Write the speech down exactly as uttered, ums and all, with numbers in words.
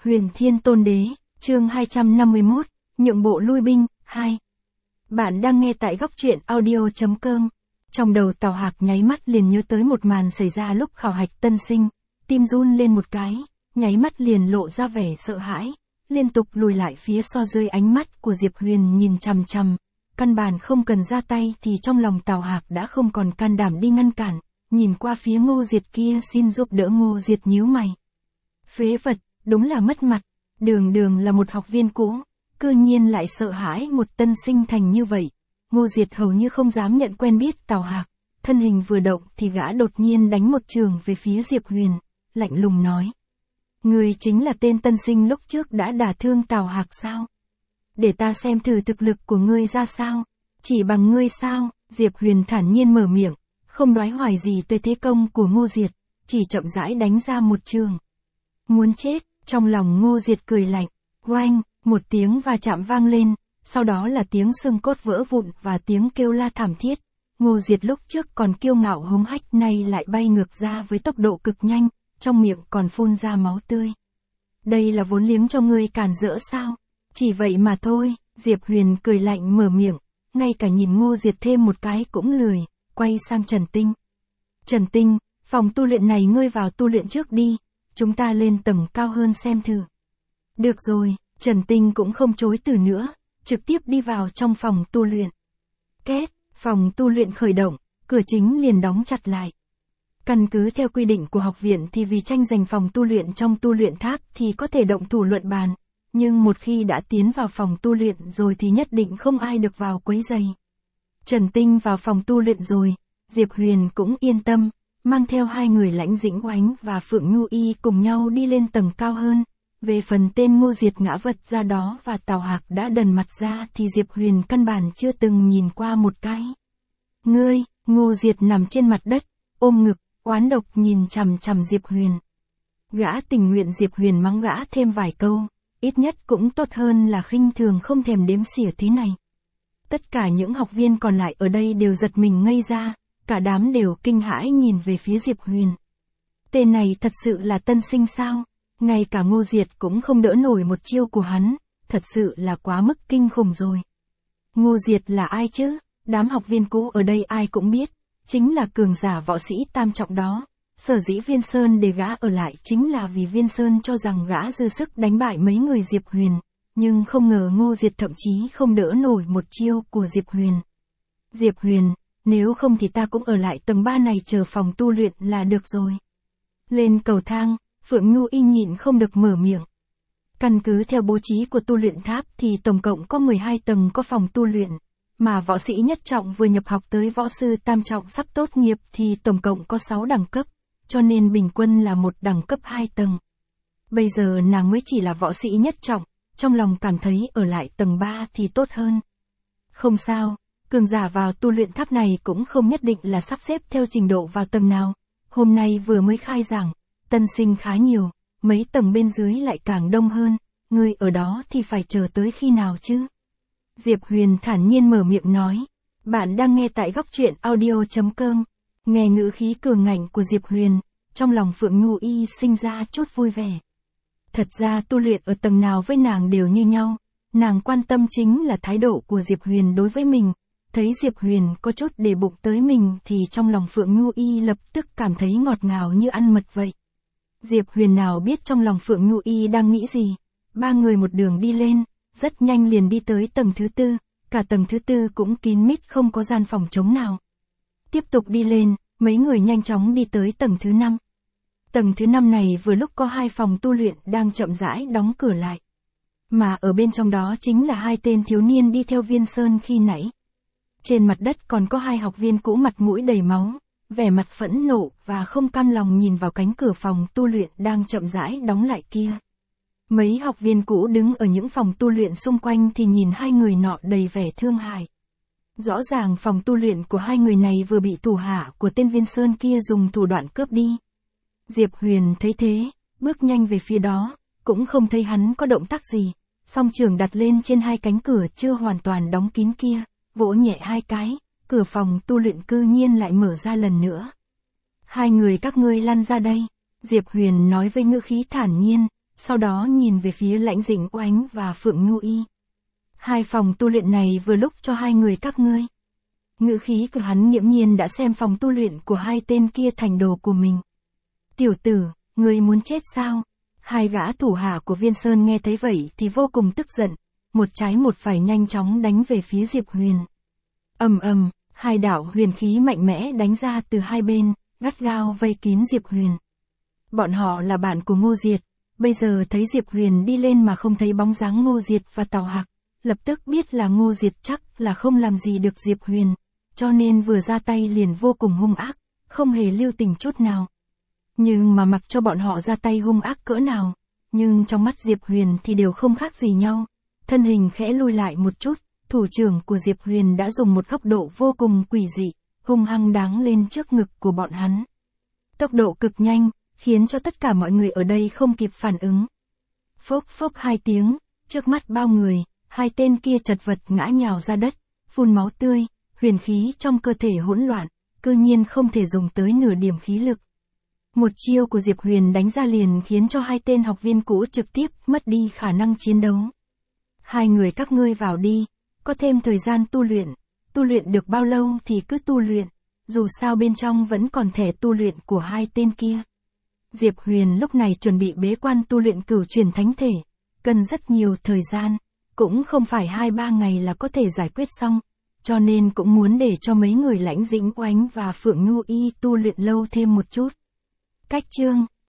Huyền Thiên Tôn Đế, chương hai trăm năm mươi mốt, nhượng bộ lui binh, hai. Bạn đang nghe tại góc truyện audio chấm com. Trong đầu Tào Hạc nháy mắt liền nhớ tới một màn xảy ra lúc khảo hạch tân sinh, tim run lên một cái, nháy mắt liền lộ ra vẻ sợ hãi, liên tục lùi lại phía so dưới ánh mắt của Diệp Huyền nhìn chằm chằm, căn bản không cần ra tay thì trong lòng Tào Hạc đã không còn can đảm đi ngăn cản, nhìn qua phía Ngô Diệt kia xin giúp đỡ. Ngô Diệt nhíu mày. Phế vật, đúng là mất mặt, đường đường là một học viên cũ, cư nhiên lại sợ hãi một tân sinh thành như vậy. Ngô Diệt hầu như không dám nhận quen biết Tào Hạc, thân hình vừa động thì gã đột nhiên đánh một trường về phía Diệp Huyền, lạnh lùng nói. Ngươi chính là tên tân sinh lúc trước đã đả thương Tào Hạc sao? Để ta xem thử thực lực của ngươi ra sao, chỉ bằng ngươi sao? Diệp Huyền thản nhiên mở miệng, không đoái hoài gì tới thế công của Ngô Diệt, chỉ chậm rãi đánh ra một trường. Muốn chết, trong lòng Ngô Diệt cười lạnh, oanh, một tiếng va chạm vang lên, sau đó là tiếng xương cốt vỡ vụn và tiếng kêu la thảm thiết. Ngô Diệt lúc trước còn kiêu ngạo hống hách nay lại bay ngược ra với tốc độ cực nhanh, trong miệng còn phun ra máu tươi. Đây là vốn liếng cho ngươi cản rỡ sao? Chỉ vậy mà thôi. Diệp Huyền cười lạnh mở miệng, ngay cả nhìn Ngô Diệt thêm một cái cũng lười, quay sang Trần Tinh. Trần Tinh, phòng tu luyện này ngươi vào tu luyện trước đi, chúng ta lên tầng cao hơn xem thử. Được rồi, Trần Tinh cũng không chối từ nữa, trực tiếp đi vào trong phòng tu luyện. Két, phòng tu luyện khởi động, cửa chính liền đóng chặt lại. Căn cứ theo quy định của học viện thì vì tranh giành phòng tu luyện trong tu luyện tháp thì có thể động thủ luận bàn, nhưng một khi đã tiến vào phòng tu luyện rồi thì nhất định không ai được vào quấy rầy. Trần Tinh vào phòng tu luyện rồi, Diệp Huyền cũng yên tâm, mang theo hai người Lãnh Dĩnh Oánh và Phượng Nhu Y cùng nhau đi lên tầng cao hơn. Về phần tên Ngô Diệt ngã vật ra đó và Tào Hạc đã đần mặt ra thì Diệp Huyền căn bản chưa từng nhìn qua một cái. Ngươi, Ngô Diệt nằm trên mặt đất, ôm ngực, oán độc nhìn chằm chằm Diệp Huyền. Gã tình nguyện Diệp Huyền mắng gã thêm vài câu, ít nhất cũng tốt hơn là khinh thường không thèm đếm xỉa thế này. Tất cả những học viên còn lại ở đây đều giật mình ngây ra, cả đám đều kinh hãi nhìn về phía Diệp Huyền. Tên này thật sự là tân sinh sao? Ngay cả Ngô Diệt cũng không đỡ nổi một chiêu của hắn, thật sự là quá mức kinh khủng rồi. Ngô Diệt là ai chứ? Đám học viên cũ ở đây ai cũng biết, chính là cường giả võ sĩ tam trọng đó. Sở dĩ Viên Sơn để gã ở lại chính là vì Viên Sơn cho rằng gã dư sức đánh bại mấy người Diệp Huyền, nhưng không ngờ Ngô Diệt thậm chí không đỡ nổi một chiêu của Diệp Huyền. Diệp Huyền, nếu không thì ta cũng ở lại tầng ba này chờ phòng tu luyện là được rồi. Lên cầu thang, Phượng Nhu Y nhịn không được mở miệng. Căn cứ theo bố trí của tu luyện tháp thì tổng cộng có mười hai tầng có phòng tu luyện, mà võ sĩ nhất trọng vừa nhập học tới võ sư tam trọng sắp tốt nghiệp thì tổng cộng có sáu đẳng cấp, cho nên bình quân là một đẳng cấp hai tầng. Bây giờ nàng mới chỉ là võ sĩ nhất trọng, trong lòng cảm thấy ở lại tầng ba thì tốt hơn. Không sao, cường giả vào tu luyện tháp này cũng không nhất định là sắp xếp theo trình độ vào tầng nào. Hôm nay vừa mới khai giảng, tân sinh khá nhiều, mấy tầng bên dưới lại càng đông hơn, ngươi ở đó thì phải chờ tới khi nào chứ? Diệp Huyền thản nhiên mở miệng nói. Bạn đang nghe tại góc truyện audio chấm com. Nghe ngữ khí cường ngạnh của Diệp Huyền, trong lòng Phượng Nhu Y sinh ra chút vui vẻ. Thật ra tu luyện ở tầng nào với nàng đều như nhau, nàng quan tâm chính là thái độ của Diệp Huyền đối với mình. Thấy Diệp Huyền có chút để bụng tới mình thì trong lòng Phượng Nhu Y lập tức cảm thấy ngọt ngào như ăn mật vậy. Diệp Huyền nào biết trong lòng Phượng Nhu Y đang nghĩ gì, ba người một đường đi lên, rất nhanh liền đi tới tầng thứ tư, cả tầng thứ tư cũng kín mít không có gian phòng trống nào. Tiếp tục đi lên, mấy người nhanh chóng đi tới tầng thứ năm. Tầng thứ năm này vừa lúc có hai phòng tu luyện đang chậm rãi đóng cửa lại. Mà ở bên trong đó chính là hai tên thiếu niên đi theo Viên Sơn khi nãy. Trên mặt đất còn có hai học viên cũ mặt mũi đầy máu, vẻ mặt phẫn nộ và không cam lòng nhìn vào cánh cửa phòng tu luyện đang chậm rãi đóng lại kia. Mấy học viên cũ đứng ở những phòng tu luyện xung quanh thì nhìn hai người nọ đầy vẻ thương hại. Rõ ràng phòng tu luyện của hai người này vừa bị thủ hạ của tên Viên Sơn kia dùng thủ đoạn cướp đi. Diệp Huyền thấy thế, bước nhanh về phía đó, cũng không thấy hắn có động tác gì, song trường đặt lên trên hai cánh cửa chưa hoàn toàn đóng kín kia, vỗ nhẹ hai cái, cửa phòng tu luyện cư nhiên lại mở ra lần nữa. Hai người các ngươi lăn ra đây, Diệp Huyền nói với ngữ khí thản nhiên, sau đó nhìn về phía Lãnh Dĩnh Oánh và Phượng Ngưu Y. Hai phòng tu luyện này vừa lúc cho hai người các ngươi. Ngữ khí của hắn nghiễm nhiên đã xem phòng tu luyện của hai tên kia thành đồ của mình. Tiểu tử, ngươi muốn chết sao? Hai gã thủ hạ của Viên Sơn nghe thấy vậy thì vô cùng tức giận, một trái một phải nhanh chóng đánh về phía Diệp Huyền. Ầm ầm, hai đạo huyền khí mạnh mẽ đánh ra từ hai bên, gắt gao vây kín Diệp Huyền. Bọn họ là bạn của Ngô Diệt, bây giờ thấy Diệp Huyền đi lên mà không thấy bóng dáng Ngô Diệt và Tào Hạc, lập tức biết là Ngô Diệt chắc là không làm gì được Diệp Huyền, cho nên vừa ra tay liền vô cùng hung ác, không hề lưu tình chút nào. Nhưng mà mặc cho bọn họ ra tay hung ác cỡ nào, nhưng trong mắt Diệp Huyền thì đều không khác gì nhau. Thân hình khẽ lùi lại một chút, thủ trưởng của Diệp Huyền đã dùng một góc độ vô cùng quỷ dị, hung hăng đáng lên trước ngực của bọn hắn. Tốc độ cực nhanh, khiến cho tất cả mọi người ở đây không kịp phản ứng. Phốc phốc hai tiếng, trước mắt bao người, hai tên kia chật vật ngã nhào ra đất, phun máu tươi, huyền khí trong cơ thể hỗn loạn, cơ nhiên không thể dùng tới nửa điểm khí lực. Một chiêu của Diệp Huyền đánh ra liền khiến cho hai tên học viên cũ trực tiếp mất đi khả năng chiến đấu. Hai người các ngươi vào đi, có thêm thời gian tu luyện, tu luyện được bao lâu thì cứ tu luyện, dù sao bên trong vẫn còn thẻ tu luyện của hai tên kia. Diệp Huyền lúc này chuẩn bị bế quan tu luyện cửu truyền thánh thể, cần rất nhiều thời gian, cũng không phải hai ba ngày là có thể giải quyết xong, cho nên cũng muốn để cho mấy người Lãnh Dĩnh Oánh và Phượng Ngưu Y tu luyện lâu thêm một chút. Cách chương